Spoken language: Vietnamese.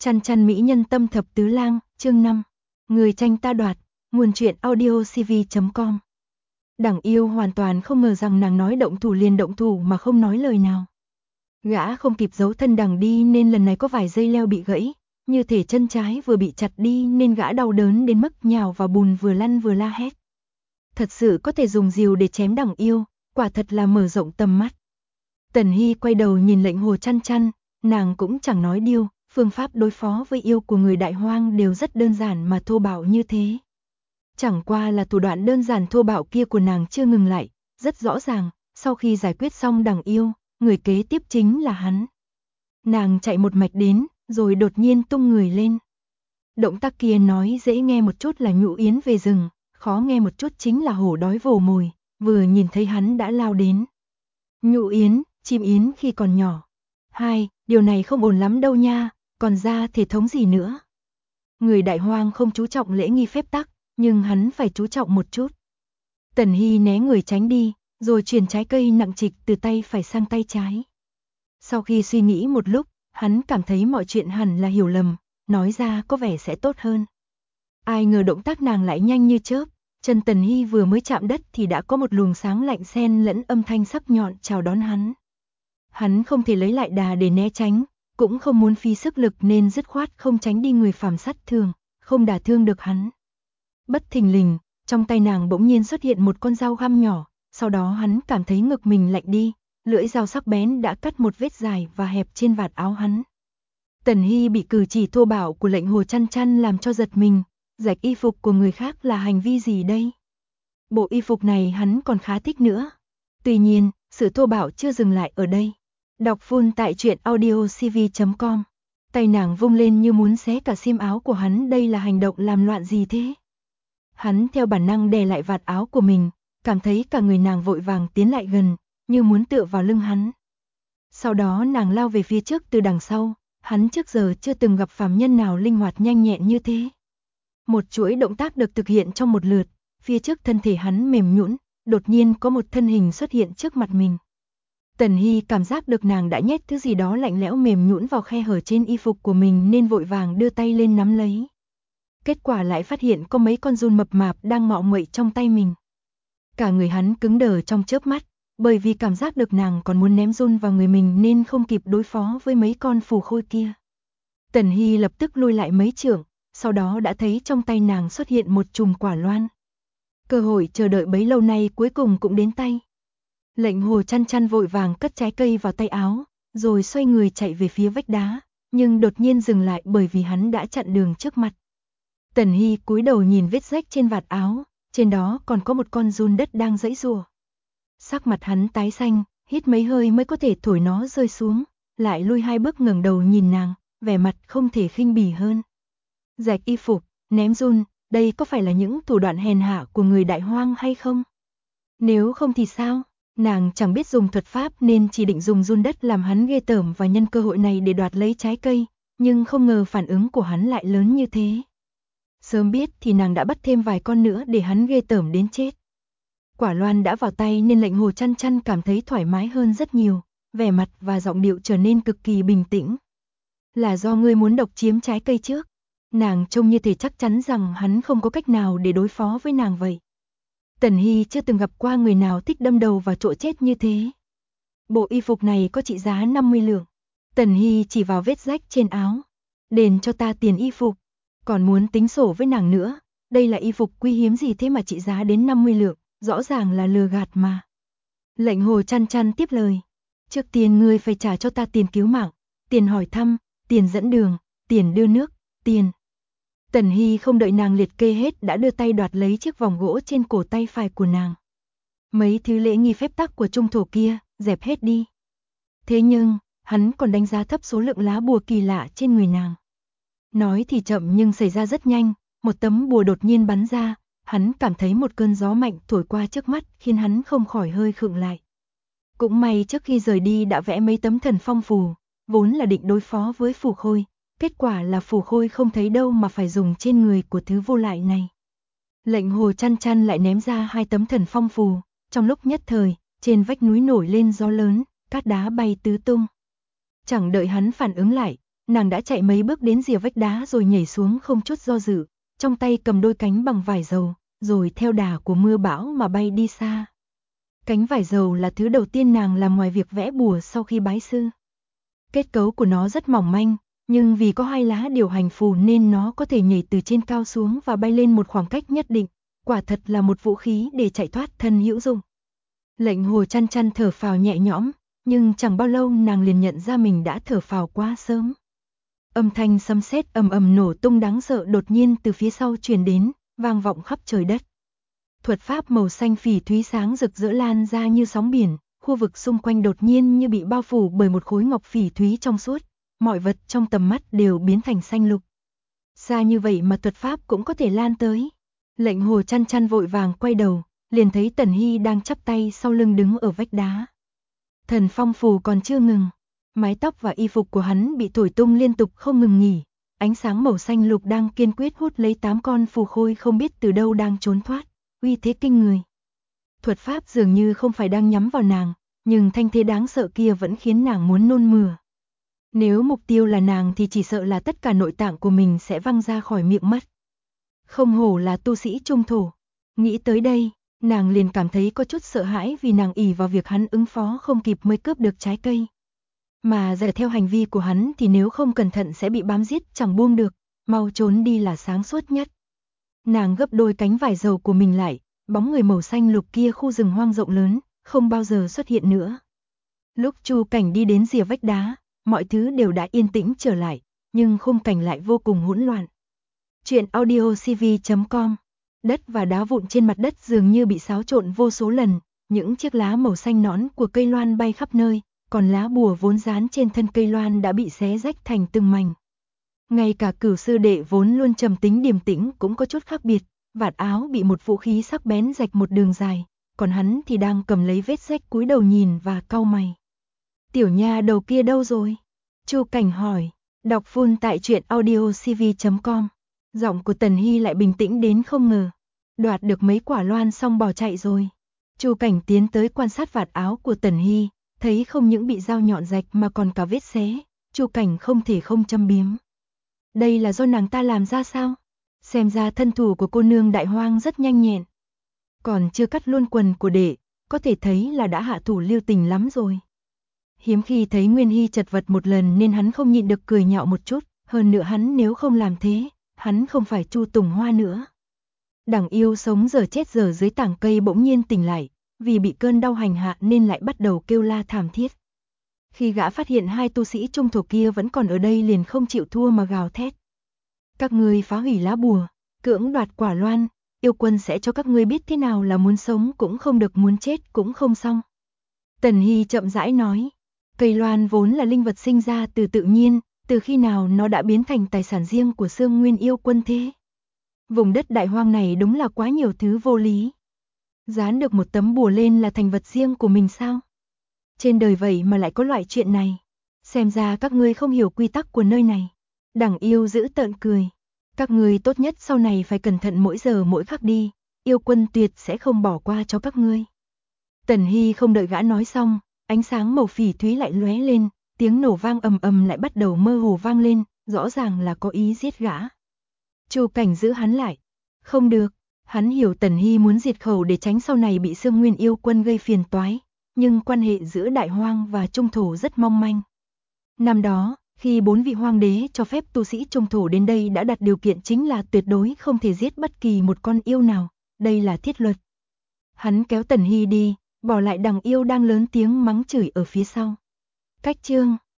Chăn chăn mỹ nhân tâm thập tứ lang, chương 5. Người tranh ta đoạt, nguồn truyện audiocv.com. Đằng Yêu hoàn toàn không ngờ rằng nàng nói động thủ liền động thủ mà không nói lời nào. Gã không kịp giấu thân đằng đi nên lần này có vài dây leo bị gãy, như thể chân trái vừa bị chặt đi nên gã đau đớn đến mức nhào vào bùn vừa lăn vừa la hét. Thật sự có thể dùng rìu để chém Đằng Yêu, quả thật là mở rộng tầm mắt. Tần Hy quay đầu nhìn Lệnh Hồ Chăn Chăn, nàng cũng chẳng nói điêu, phương pháp đối phó với yêu của người Đại Hoang đều rất đơn giản mà thô bạo như thế. Chẳng qua là thủ đoạn đơn giản thô bạo kia của nàng chưa ngừng lại, rất rõ ràng, sau khi giải quyết xong Đằng Yêu, người kế tiếp chính là hắn. Nàng chạy một mạch đến, rồi đột nhiên tung người lên. Động tác kia nói dễ nghe một chút là nhũ yến về rừng, khó nghe một chút chính là hổ đói vồ mồi, vừa nhìn thấy hắn đã lao đến. Nhũ yến, chim yến khi còn nhỏ. Điều này không ổn lắm đâu nha, còn ra thể thống gì nữa. Người Đại Hoang không chú trọng lễ nghi phép tắc, nhưng hắn phải chú trọng một chút. Tần Hy né người tránh đi, rồi chuyển trái cây nặng trịch từ tay phải sang tay trái. Sau khi suy nghĩ một lúc, hắn cảm thấy mọi chuyện hẳn là hiểu lầm, nói ra có vẻ sẽ tốt hơn. Ai ngờ động tác nàng lại nhanh như chớp, chân Tần Hy vừa mới chạm đất thì đã có một luồng sáng lạnh xen lẫn âm thanh sắc nhọn chào đón hắn. Hắn không thể lấy lại đà để né tránh, cũng không muốn phí sức lực nên dứt khoát không tránh đi người phàm sát thường, không đả thương được hắn. Bất thình lình, trong tay nàng bỗng nhiên xuất hiện một con dao găm nhỏ, sau đó hắn cảm thấy ngực mình lạnh đi, lưỡi dao sắc bén đã cắt một vết dài và hẹp trên vạt áo hắn. Tần Hy bị cử chỉ thô bạo của Lệnh Hồ Chăn Chăn làm cho giật mình, rạch y phục của người khác là hành vi gì đây? Bộ y phục này hắn còn khá thích nữa. Tuy nhiên, sự thô bạo chưa dừng lại ở đây. Đọc full tại truyện audiocv.com. Tay nàng vung lên như muốn xé cả xiêm áo của hắn, đây là hành động làm loạn gì thế? Hắn theo bản năng đè lại vạt áo của mình, cảm thấy cả người nàng vội vàng tiến lại gần, như muốn tựa vào lưng hắn. Sau đó nàng lao về phía trước từ đằng sau, hắn trước giờ chưa từng gặp phàm nhân nào linh hoạt nhanh nhẹn như thế. Một chuỗi động tác được thực hiện trong một lượt, phía trước thân thể hắn mềm nhũn, đột nhiên có một thân hình xuất hiện trước mặt mình. Tần Hy cảm giác được nàng đã nhét thứ gì đó lạnh lẽo mềm nhũn vào khe hở trên y phục của mình nên vội vàng đưa tay lên nắm lấy. Kết quả lại phát hiện có mấy con giun mập mạp đang ngọ nguậy trong tay mình. Cả người hắn cứng đờ trong chớp mắt, bởi vì cảm giác được nàng còn muốn ném giun vào người mình nên không kịp đối phó với mấy con phù khôi kia. Tần Hy lập tức lùi lại mấy trượng, sau đó đã thấy trong tay nàng xuất hiện một chùm quả loan. Cơ hội chờ đợi bấy lâu nay cuối cùng cũng đến tay. Lệnh Hồ Chăn Chăn vội vàng cất trái cây vào tay áo, rồi xoay người chạy về phía vách đá, nhưng đột nhiên dừng lại bởi vì hắn đã chặn đường trước mặt. Tần Hy cúi đầu nhìn vết rách trên vạt áo, trên đó còn có một con giun đất đang giãy giụa. Sắc mặt hắn tái xanh, hít mấy hơi mới có thể thổi nó rơi xuống, lại lui 2 bước ngẩng đầu nhìn nàng, vẻ mặt không thể khinh bỉ hơn. Rạch y phục, ném giun, đây có phải là những thủ đoạn hèn hạ của người Đại Hoang hay không? Nếu không thì sao? Nàng chẳng biết dùng thuật pháp nên chỉ định dùng giun đất làm hắn ghê tởm và nhân cơ hội này để đoạt lấy trái cây, nhưng không ngờ phản ứng của hắn lại lớn như thế. Sớm biết thì nàng đã bắt thêm vài con nữa để hắn ghê tởm đến chết. Quả loan đã vào tay nên Lệnh Hồ Chăn Chăn cảm thấy thoải mái hơn rất nhiều, vẻ mặt và giọng điệu trở nên cực kỳ bình tĩnh. Là do ngươi muốn độc chiếm trái cây trước. Nàng trông như thể chắc chắn rằng hắn không có cách nào để đối phó với nàng vậy. Tần Hy chưa từng gặp qua người nào thích đâm đầu vào chỗ chết như thế. Bộ y phục này có trị giá 50 lượng. Tần Hy chỉ vào vết rách trên áo. Đền cho ta tiền y phục. Còn muốn tính sổ với nàng nữa. Đây là y phục quý hiếm gì thế mà trị giá đến 50 lượng. Rõ ràng là lừa gạt mà. Lệnh Hồ Chăn Chăn tiếp lời. Trước tiên ngươi phải trả cho ta tiền cứu mạng, tiền hỏi thăm, tiền dẫn đường, tiền đưa nước, tiền. Tần Hy không đợi nàng liệt kê hết đã đưa tay đoạt lấy chiếc vòng gỗ trên cổ tay phải của nàng. Mấy thứ lễ nghi phép tắc của trung thổ kia, dẹp hết đi. Thế nhưng, hắn còn đánh giá thấp số lượng lá bùa kỳ lạ trên người nàng. Nói thì chậm nhưng xảy ra rất nhanh, một tấm bùa đột nhiên bắn ra, hắn cảm thấy một cơn gió mạnh thổi qua trước mắt khiến hắn không khỏi hơi khựng lại. Cũng may trước khi rời đi đã vẽ mấy tấm thần phong phù, vốn là định đối phó với phù khôi. Kết quả là phù khôi không thấy đâu mà phải dùng trên người của thứ vô lại này. Lệnh Hồ Chăn Chăn lại ném ra 2 tấm thần phong phù, trong lúc nhất thời, trên vách núi nổi lên gió lớn, cát đá bay tứ tung. Chẳng đợi hắn phản ứng lại, nàng đã chạy mấy bước đến rìa vách đá rồi nhảy xuống không chút do dự, trong tay cầm đôi cánh bằng vải dầu, rồi theo đà của mưa bão mà bay đi xa. Cánh vải dầu là thứ đầu tiên nàng làm ngoài việc vẽ bùa sau khi bái sư. Kết cấu của nó rất mỏng manh, nhưng vì có hai lá điều hành phù nên nó có thể nhảy từ trên cao xuống và bay lên một khoảng cách nhất định, quả thật là một vũ khí để chạy thoát thân hữu dụng. Lệnh Hồ Chăn Chăn thở phào nhẹ nhõm, nhưng chẳng bao lâu nàng liền nhận ra mình đã thở phào quá sớm. Âm thanh sấm sét ầm ầm nổ tung đáng sợ đột nhiên từ phía sau truyền đến, vang vọng khắp trời đất. Thuật pháp màu xanh phỉ thúy sáng rực rỡ lan ra như sóng biển, khu vực xung quanh đột nhiên như bị bao phủ bởi một khối ngọc phỉ thúy trong suốt, mọi vật trong tầm mắt đều biến thành xanh lục. Xa như vậy mà thuật pháp cũng có thể lan tới. Lệnh Hồ Chăn Chăn vội vàng quay đầu, liền thấy Tần Hy đang chắp tay sau lưng đứng ở vách đá. Thần phong phù còn chưa ngừng, mái tóc và y phục của hắn bị thổi tung liên tục không ngừng nghỉ, ánh sáng màu xanh lục đang kiên quyết hút lấy 8 con phù khôi không biết từ đâu đang trốn thoát, uy thế kinh người. Thuật pháp dường như không phải đang nhắm vào nàng, nhưng thanh thế đáng sợ kia vẫn khiến nàng muốn nôn mửa. Nếu mục tiêu là nàng thì chỉ sợ là tất cả nội tạng của mình sẽ văng ra khỏi miệng mất. Không hổ là tu sĩ trung thổ. Nghĩ tới đây, nàng liền cảm thấy có chút sợ hãi vì nàng ỷ vào việc hắn ứng phó không kịp mới cướp được trái cây. Mà dựa theo hành vi của hắn thì nếu không cẩn thận sẽ bị bám giết chẳng buông được, mau trốn đi là sáng suốt nhất. Nàng gấp đôi cánh vải dầu của mình lại, bóng người màu xanh lục kia khu rừng hoang rộng lớn, không bao giờ xuất hiện nữa. Lúc Chu Cảnh đi đến rìa vách đá, mọi thứ đều đã yên tĩnh trở lại, nhưng khung cảnh lại vô cùng hỗn loạn. Chuyện audiocv.com. Đất và đá vụn trên mặt đất dường như bị xáo trộn vô số lần, những chiếc lá màu xanh nõn của cây loan bay khắp nơi, còn lá bùa vốn dán trên thân cây loan đã bị xé rách thành từng mảnh. Ngay cả Cửu sư đệ vốn luôn trầm tính điềm tĩnh cũng có chút khác biệt, vạt áo bị một vũ khí sắc bén rạch một đường dài, còn hắn thì đang cầm lấy vết rách cúi đầu nhìn và cau mày. Tiểu nha đầu kia đâu rồi? Chu Cảnh hỏi, đọc full tại truyện audiocv.com. Giọng của Tần Hy lại bình tĩnh đến không ngờ. Đoạt được mấy quả loan xong bỏ chạy rồi. Chu Cảnh tiến tới quan sát vạt áo của Tần Hy, thấy không những bị dao nhọn rạch mà còn cả vết xé. Chu Cảnh không thể không châm biếm. Đây là do nàng ta làm ra sao? Xem ra thân thủ của cô nương Đại Hoang rất nhanh nhẹn. Còn chưa cắt luôn quần của đệ, có thể thấy là đã hạ thủ lưu tình lắm rồi. Hiếm khi thấy Nguyên Hy chật vật một lần nên hắn không nhịn được cười nhạo một chút, hơn nữa hắn nếu không làm thế, hắn không phải Chu Tùng Hoa nữa. Đằng yêu sống giờ chết giờ dưới tảng cây bỗng nhiên tỉnh lại, vì bị cơn đau hành hạ nên lại bắt đầu kêu la thảm thiết. Khi gã phát hiện hai tu sĩ trung thổ kia vẫn còn ở đây liền không chịu thua mà gào thét. Các ngươi phá hủy lá bùa, cưỡng đoạt quả loan, yêu quân sẽ cho các ngươi biết thế nào là muốn sống cũng không được muốn chết cũng không xong. Tần Hy chậm rãi nói, cây loan vốn là linh vật sinh ra từ tự nhiên, từ khi nào nó đã biến thành tài sản riêng của Xương Nguyên yêu quân thế? Vùng đất Đại Hoang này đúng là quá nhiều thứ vô lý. Dán được một tấm bùa lên là thành vật riêng của mình sao? Trên đời vậy mà lại có loại chuyện này. Xem ra các ngươi không hiểu quy tắc của nơi này. Đằng yêu giữ tợn cười. Các ngươi tốt nhất sau này phải cẩn thận mỗi giờ mỗi khắc đi. Yêu quân tuyệt sẽ không bỏ qua cho các ngươi. Tần Hy không đợi gã nói xong, ánh sáng màu phỉ thúy lại lóe lên, tiếng nổ vang ầm ầm lại bắt đầu mơ hồ vang lên, rõ ràng là có ý giết gã. Chu Cảnh giữ hắn lại. Không được, hắn hiểu Tần Hy muốn diệt khẩu để tránh sau này bị Xương Nguyên yêu quân gây phiền toái, nhưng quan hệ giữa Đại Hoang và Trung thổ rất mong manh. Năm đó, khi 4 vị hoàng đế cho phép tu sĩ Trung thổ đến đây đã đặt điều kiện chính là tuyệt đối không thể giết bất kỳ một con yêu nào, đây là thiết luật. Hắn kéo Tần Hy đi, bỏ lại đằng yêu đang lớn tiếng mắng chửi ở phía sau. Cách chương